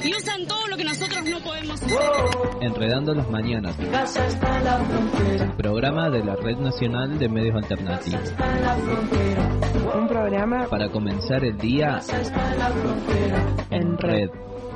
y usan todo lo que nosotros no podemos hacer. Enredando las mañanas, el programa de la Red Nacional de Medios Alternativos. Un programa para comenzar el día en red.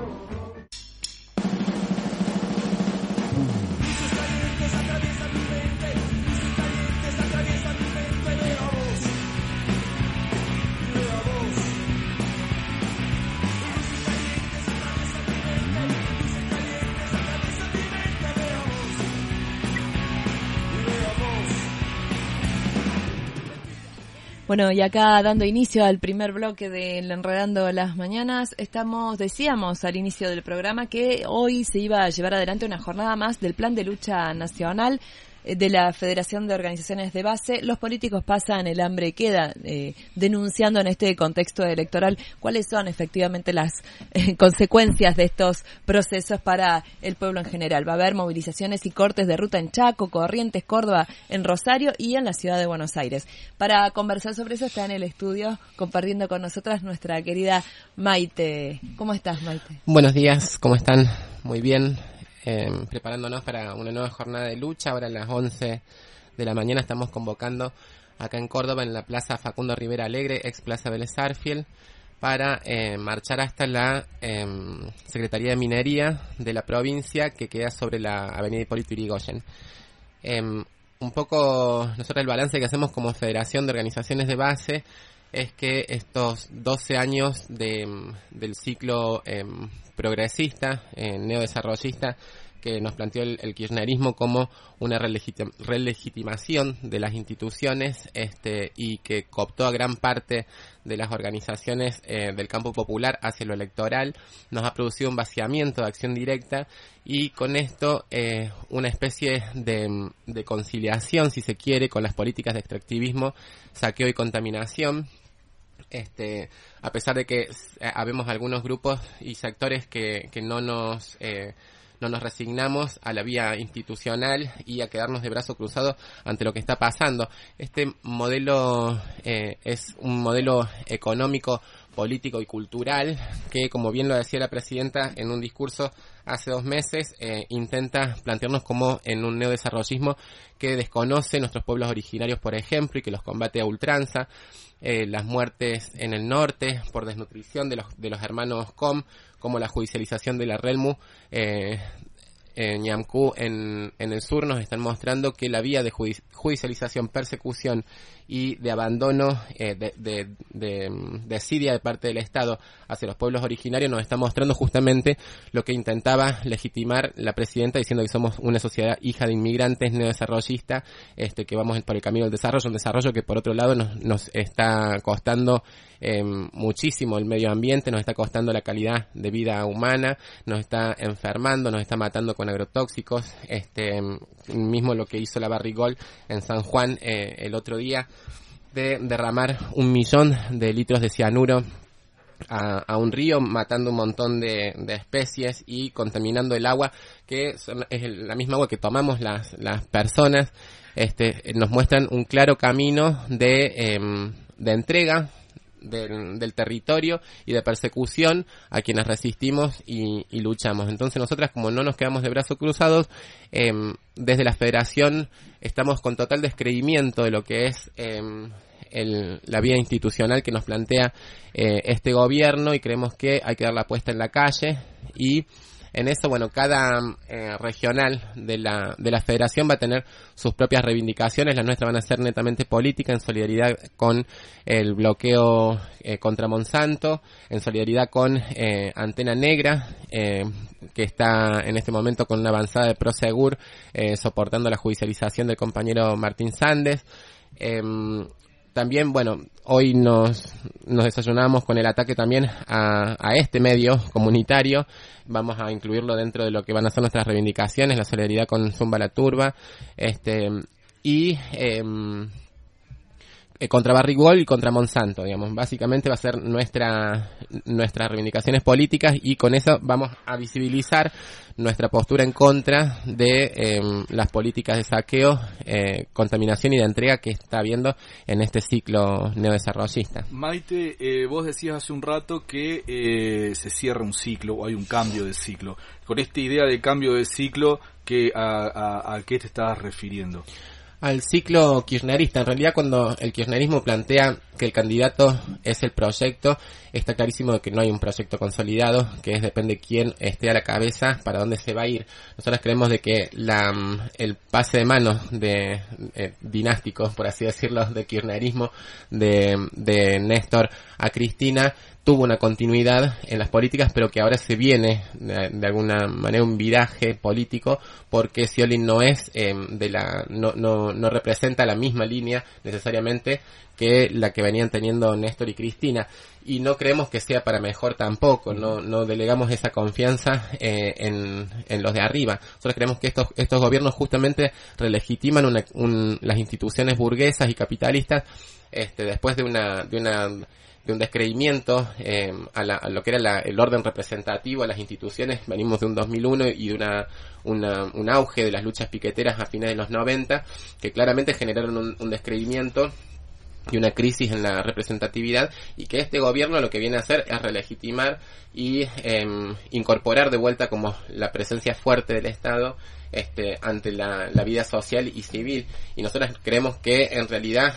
Bueno, y acá dando inicio al primer bloque del Enredando las Mañanas, decíamos al inicio del programa que hoy se iba a llevar adelante una jornada más del Plan de Lucha Nacional de la Federación de Organizaciones de Base. Los políticos pasan, el hambre queda, denunciando en este contexto electoral cuáles son efectivamente las consecuencias de estos procesos para el pueblo en general. Va a haber movilizaciones y cortes de ruta en Chaco, Corrientes, Córdoba, en Rosario y en la ciudad de Buenos Aires. Para conversar sobre eso está en el estudio compartiendo con nosotras nuestra querida Maite. ¿Cómo estás, Maite? Buenos días, ¿cómo están? Muy bien. Preparándonos para una nueva jornada de lucha. Ahora a las 11 de la mañana estamos convocando acá en Córdoba, en la Plaza Facundo Rivera Alegre, ex Plaza Vélez Sarsfield, para marchar hasta la Secretaría de Minería de la provincia, que queda sobre la avenida Hipólito Yrigoyen. Un poco nosotros el balance que hacemos como Federación de Organizaciones de Base es que estos 12 años del ciclo progresista, neodesarrollista, que nos planteó el kirchnerismo como una relegitimación de las instituciones, y que cooptó a gran parte de las organizaciones del campo popular hacia lo electoral, nos ha producido un vaciamiento de acción directa y con esto una especie de conciliación, si se quiere, con las políticas de extractivismo, saqueo y contaminación. A pesar de que habemos algunos grupos y sectores que no nos resignamos a la vía institucional y a quedarnos de brazo cruzado ante lo que está pasando. Este modelo es un modelo económico, político y cultural que, como bien lo decía la presidenta en un discurso hace 2 meses, intenta plantearnos como en un neodesarrollismo que desconoce nuestros pueblos originarios, por ejemplo, y que los combate a ultranza. Las muertes en el norte por desnutrición de los hermanos Com, como la judicialización de la RELMU en Ñamcú en el sur, nos están mostrando que la vía de judicialización, persecución y de abandono, de desidia de parte del Estado hacia los pueblos originarios nos está mostrando justamente lo que intentaba legitimar la presidenta, diciendo que somos una sociedad hija de inmigrantes, neodesarrollista, que vamos por el camino del desarrollo, un desarrollo que por otro lado nos está costando muchísimo el medio ambiente, nos está costando la calidad de vida humana, nos está enfermando, nos está matando con agrotóxicos, mismo lo que hizo la Barrigol en San Juan el otro día, de derramar 1 millón de litros de cianuro a un río, matando un montón de especies y contaminando el agua, que es la misma agua que tomamos las personas. Nos muestran un claro camino de entrega del territorio y de persecución a quienes resistimos y luchamos. Entonces nosotras, como no nos quedamos de brazos cruzados, desde la Federación estamos con total descreimiento de lo que es la vía institucional que nos plantea este gobierno, y creemos que hay que dar la puesta en la calle. Y en eso, bueno, cada regional de la Federación va a tener sus propias reivindicaciones. Las nuestras van a ser netamente políticas, en solidaridad con el bloqueo contra Monsanto, en solidaridad con Antena Negra, que está en este momento con una avanzada de Prosegur, soportando la judicialización del compañero Martín Sandes. También, bueno, hoy nos desayunamos con el ataque también a este medio comunitario. Vamos a incluirlo dentro de lo que van a ser nuestras reivindicaciones, la solidaridad con Zumba la Turba, y contra Barrick y contra Monsanto, digamos. Básicamente va a ser nuestras reivindicaciones políticas, y con eso vamos a visibilizar nuestra postura en contra de las políticas de saqueo, contaminación y de entrega que está habiendo en este ciclo neodesarrollista. Maite, vos decías hace un rato que se cierra un ciclo o hay un cambio de ciclo. Con esta idea de cambio de ciclo, ¿a qué te estabas refiriendo? Al ciclo kirchnerista. En realidad, cuando el kirchnerismo plantea que el candidato es el proyecto, está clarísimo de que no hay un proyecto consolidado, que depende quién esté a la cabeza, para dónde se va a ir. Nosotros creemos de que el pase de manos de dinásticos, por así decirlo, de kirchnerismo, de Néstor a Cristina, tuvo una continuidad en las políticas, pero que ahora se viene de alguna manera un viraje político, porque Scioli no es no representa la misma línea necesariamente que la que venían teniendo Néstor y Cristina, y no creemos que sea para mejor tampoco. No delegamos esa confianza en los de arriba. Nosotros creemos que estos gobiernos justamente relegitiman las instituciones burguesas y capitalistas, después de un descreimiento a lo que era el orden representativo a las instituciones. Venimos de un 2001 y de un auge de las luchas piqueteras a fines de los 90, que claramente generaron un descreimiento y una crisis en la representatividad, y que este gobierno lo que viene a hacer es relegitimar y incorporar de vuelta como la presencia fuerte del Estado ante la vida social y civil. Y nosotros creemos que en realidad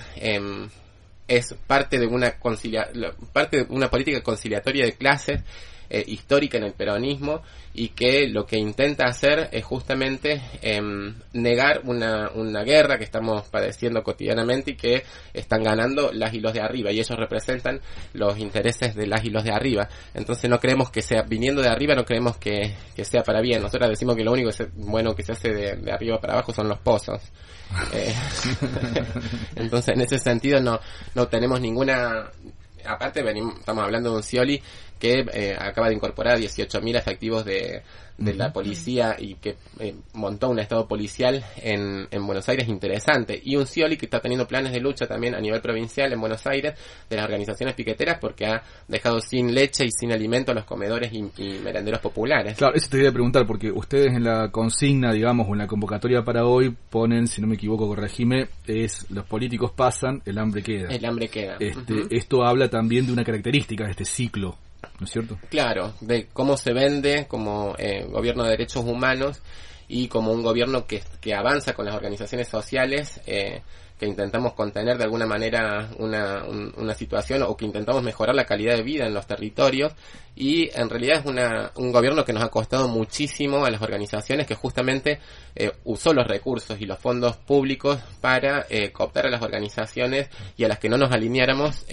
es parte de una política conciliatoria de clases histórica en el peronismo, y que lo que intenta hacer es justamente negar una guerra que estamos padeciendo cotidianamente y que están ganando las y los de arriba, y ellos representan los intereses de las y los de arriba. Entonces no creemos que sea, viniendo de arriba, no creemos que sea para bien. Nosotros decimos que lo único bueno que se hace de arriba para abajo son los pozos. Entonces en ese sentido no tenemos ninguna. Aparte estamos hablando de un Scioli que acaba de incorporar 18.000 efectivos de la policía, y que montó un estado policial en Buenos Aires interesante, y un Scioli que está teniendo planes de lucha también a nivel provincial en Buenos Aires de las organizaciones piqueteras, porque ha dejado sin leche y sin alimento a los comedores y merenderos populares. Claro, eso te quería preguntar, porque ustedes en la consigna, digamos, o en la convocatoria para hoy ponen, si no me equivoco, corregime, los políticos pasan, el hambre queda. El hambre queda. Esto habla también de una característica de este ciclo, ¿no es cierto? Claro, de cómo se vende como gobierno de derechos humanos, y como un gobierno que avanza con las organizaciones sociales, que intentamos contener de alguna manera una situación, o que intentamos mejorar la calidad de vida en los territorios. Y en realidad es un gobierno que nos ha costado muchísimo a las organizaciones, que justamente usó los recursos y los fondos públicos para cooptar a las organizaciones, y a las que no nos alineáramos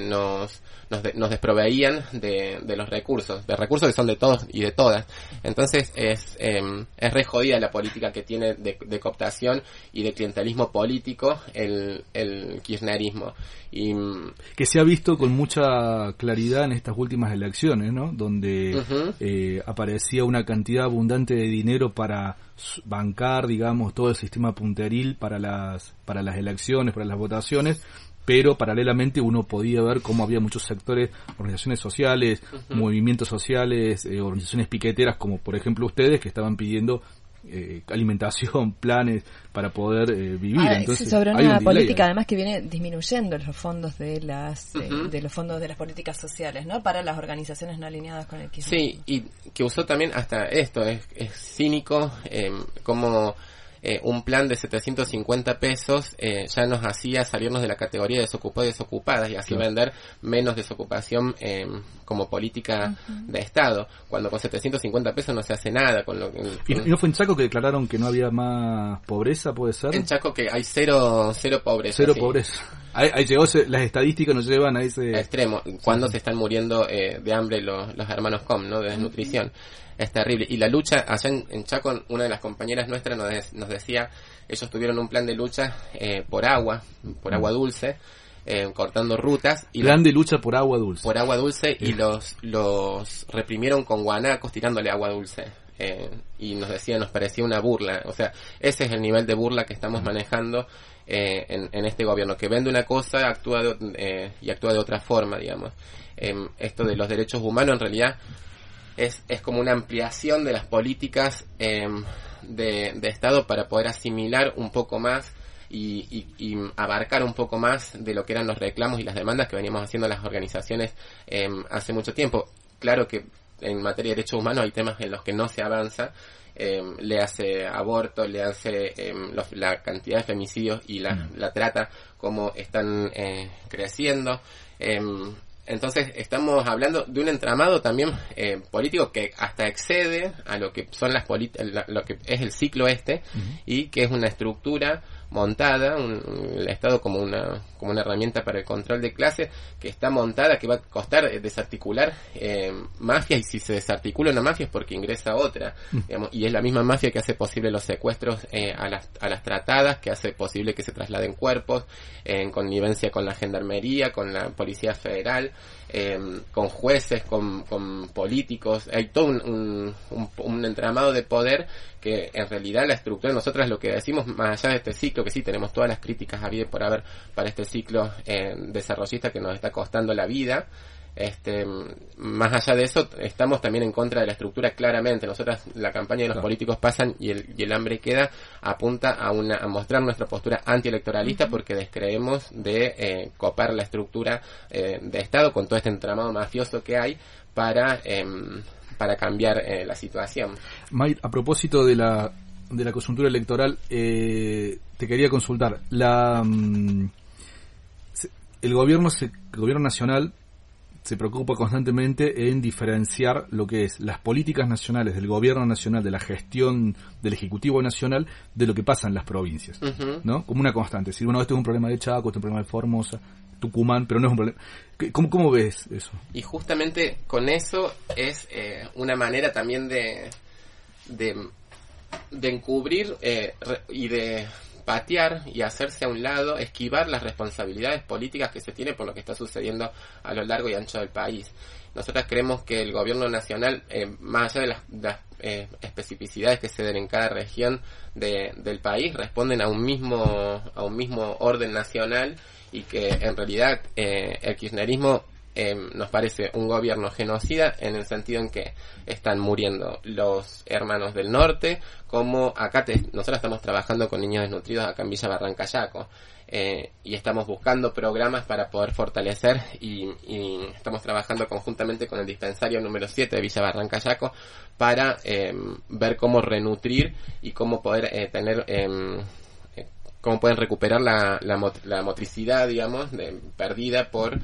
nos desproveían de los recursos que son de todos y de todas. Entonces es re jodida la política que tiene de cooptación y de clientelismo político el kirchnerismo, y que se ha visto con mucha claridad en estas últimas elecciones, ¿no? Donde aparecía una cantidad abundante de dinero para bancar, digamos, todo el sistema punteril para las elecciones, para las votaciones, pero paralelamente uno podía ver cómo había muchos sectores, organizaciones sociales, movimientos sociales, organizaciones piqueteras, como por ejemplo ustedes, que estaban pidiendo alimentación, planes para poder vivir. Entonces, sobre una política además que viene disminuyendo los fondos de los fondos de las políticas sociales, ¿no? Para las organizaciones no alineadas con el kirchnerismo. Sí, y que usó también hasta esto, es cínico, como un plan de 750 pesos ya nos hacía salirnos de la categoría de desocupados y desocupadas, y así vender menos desocupación como política de Estado, cuando con 750 pesos no se hace nada. ¿Y no fue en Chaco que declararon que no había más pobreza, puede ser? En Chaco que hay cero pobreza. Cero pobreza. Ahí llegó, las estadísticas nos llevan a ese extremo, cuando se están muriendo de hambre los hermanos Com, ¿no? De desnutrición. Es terrible. Y la lucha, allá en Chaco, una de las compañeras nuestras nos decía, ellos tuvieron un plan de lucha por agua dulce, cortando rutas. Y plan de lucha por agua dulce. Por agua dulce, y los reprimieron con guanacos tirándole agua dulce. y nos parecía una burla. O sea, ese es el nivel de burla que estamos manejando en este gobierno, que vende una cosa y actúa de otra forma, digamos. Esto de los derechos humanos en realidad es como una ampliación de las políticas de Estado para poder asimilar un poco más y abarcar un poco más de lo que eran los reclamos y las demandas que veníamos haciendo las organizaciones hace mucho tiempo. Claro que en materia de derechos humanos hay temas en los que no se avanza, le hace aborto, le hace la cantidad de femicidios y la trata como están creciendo. Entonces estamos hablando de un entramado también político que hasta excede a lo que son lo que es el ciclo y que es una estructura montada, el Estado como una herramienta para el control de clase que está montada, que va a costar desarticular mafias, y si se desarticula una mafia es porque ingresa otra, digamos, y es la misma mafia que hace posible los secuestros a las tratadas, que hace posible que se trasladen cuerpos en connivencia con la gendarmería, con la policía federal, con jueces, con políticos. Hay todo un entramado de poder que en realidad la estructura, nosotros lo que decimos más allá de este ciclo, que sí tenemos todas las críticas habidas por haber para este ciclo desarrollista que nos está costando la vida, más allá de eso estamos también en contra de la estructura claramente. Nosotros, la campaña de los políticos pasan y el hambre queda, apunta a mostrar nuestra postura antielectoralista, porque descreemos de copar la estructura de Estado con todo este entramado mafioso que hay para cambiar la situación. May, a propósito de la coyuntura electoral, te quería consultar. El gobierno nacional se preocupa constantemente en diferenciar lo que es las políticas nacionales del gobierno nacional, de la gestión del Ejecutivo Nacional, de lo que pasa en las provincias, ¿no? Como una constante. Es decir, bueno, esto es un problema de Chaco, esto es un problema de Formosa, Tucumán, pero no es un problema. ¿Cómo ves eso? Y justamente con eso es una manera también de encubrir y de patear y hacerse a un lado, esquivar las responsabilidades políticas que se tiene por lo que está sucediendo a lo largo y ancho del país. Nosotros creemos que el gobierno nacional, más allá de las especificidades que se den en cada región del país, responden a un mismo orden nacional, y que en realidad el kirchnerismo nos parece un gobierno genocida, en el sentido en que están muriendo los hermanos del norte, como acá nosotros estamos trabajando con niños desnutridos acá en Villa Barranca Yaco, y estamos buscando programas para poder fortalecer, y estamos trabajando conjuntamente con el dispensario número 7 de Villa Barranca Yaco para ver cómo renutrir y cómo poder tener cómo pueden recuperar la motricidad, digamos, perdida por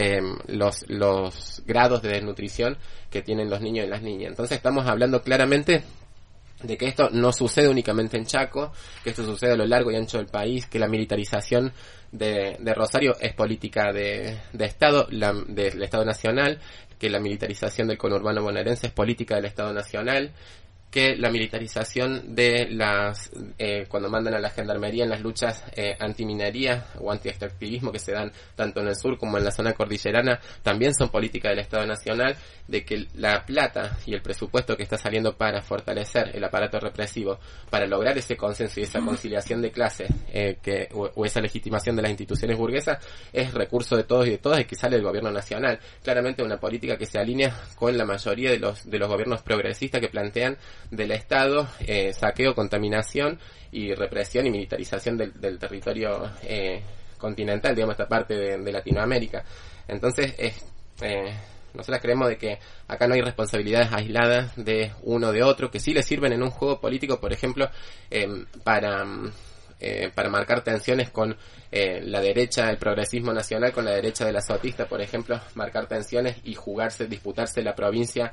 los grados de desnutrición que tienen los niños y las niñas. Entonces estamos hablando claramente de que esto no sucede únicamente en Chaco, que esto sucede a lo largo y ancho del país, que la militarización de Rosario es política de Estado, del Estado Nacional, que la militarización del conurbano bonaerense es política del Estado Nacional, que la militarización de cuando mandan a la gendarmería en las luchas antiminería o antiextractivismo que se dan tanto en el sur como en la zona cordillerana también son política del Estado Nacional, de que la plata y el presupuesto que está saliendo para fortalecer el aparato represivo, para lograr ese consenso y esa conciliación de clases o esa legitimación de las instituciones burguesas, es recurso de todos y de todas, y que sale del gobierno nacional. Claramente una política que se alinea con la mayoría de los gobiernos progresistas que plantean del Estado saqueo, contaminación y represión y militarización del territorio continental, digamos, esta parte de Latinoamérica. Entonces nosotros creemos de que acá no hay responsabilidades aisladas de uno o de otro, que sí le sirven en un juego político, por ejemplo, para marcar tensiones con la derecha, el progresismo nacional con la derecha de la Sotista, por ejemplo, marcar tensiones y disputarse la provincia,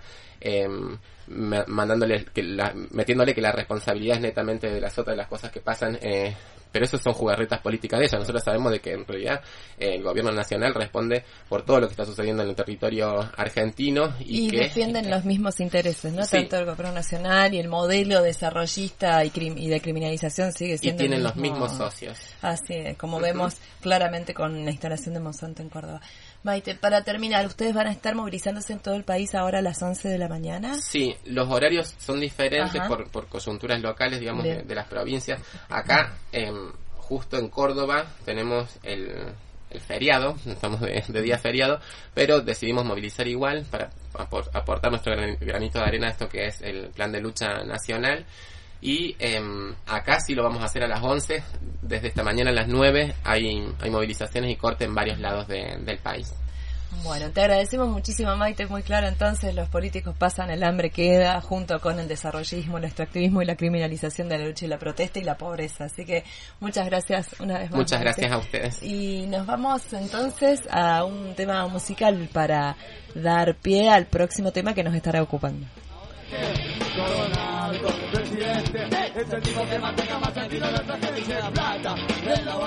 metiéndole que la responsabilidad es netamente de la Sota de las cosas que pasan, pero eso son jugarretas políticas de ella. Nosotros sabemos de que en realidad el gobierno nacional responde por todo lo que está sucediendo en el territorio argentino y que defienden los mismos intereses, ¿no? Sí. Tanto el gobierno nacional y el modelo desarrollista y de criminalización sigue siendo y tienen los mismos socios. Así es, como vemos claramente con la instalación de Monsanto en Córdoba. Maite, para terminar, ¿ustedes van a estar movilizándose en todo el país ahora a las 11 de la mañana? Sí, los horarios son diferentes por coyunturas locales, digamos, de las provincias. Acá, justo en Córdoba, tenemos el feriado, estamos de día feriado, pero decidimos movilizar igual para aportar nuestro granito de arena a esto que es el plan de lucha nacional. Y acá sí lo vamos a hacer a las 11, desde esta mañana a las 9 hay movilizaciones y corte en varios lados del país. Bueno, te agradecemos muchísimo, Maite, muy claro. Entonces los políticos pasan, el hambre queda, junto con el desarrollismo, el extractivismo y la criminalización de la lucha y la protesta y la pobreza. Así que muchas gracias una vez más. Muchas Maite. Gracias a ustedes. Y nos vamos entonces a un tema musical para dar pie al próximo tema que nos estará ocupando. Es el tipo que mantenga más tranquilo la tragedia y la plata.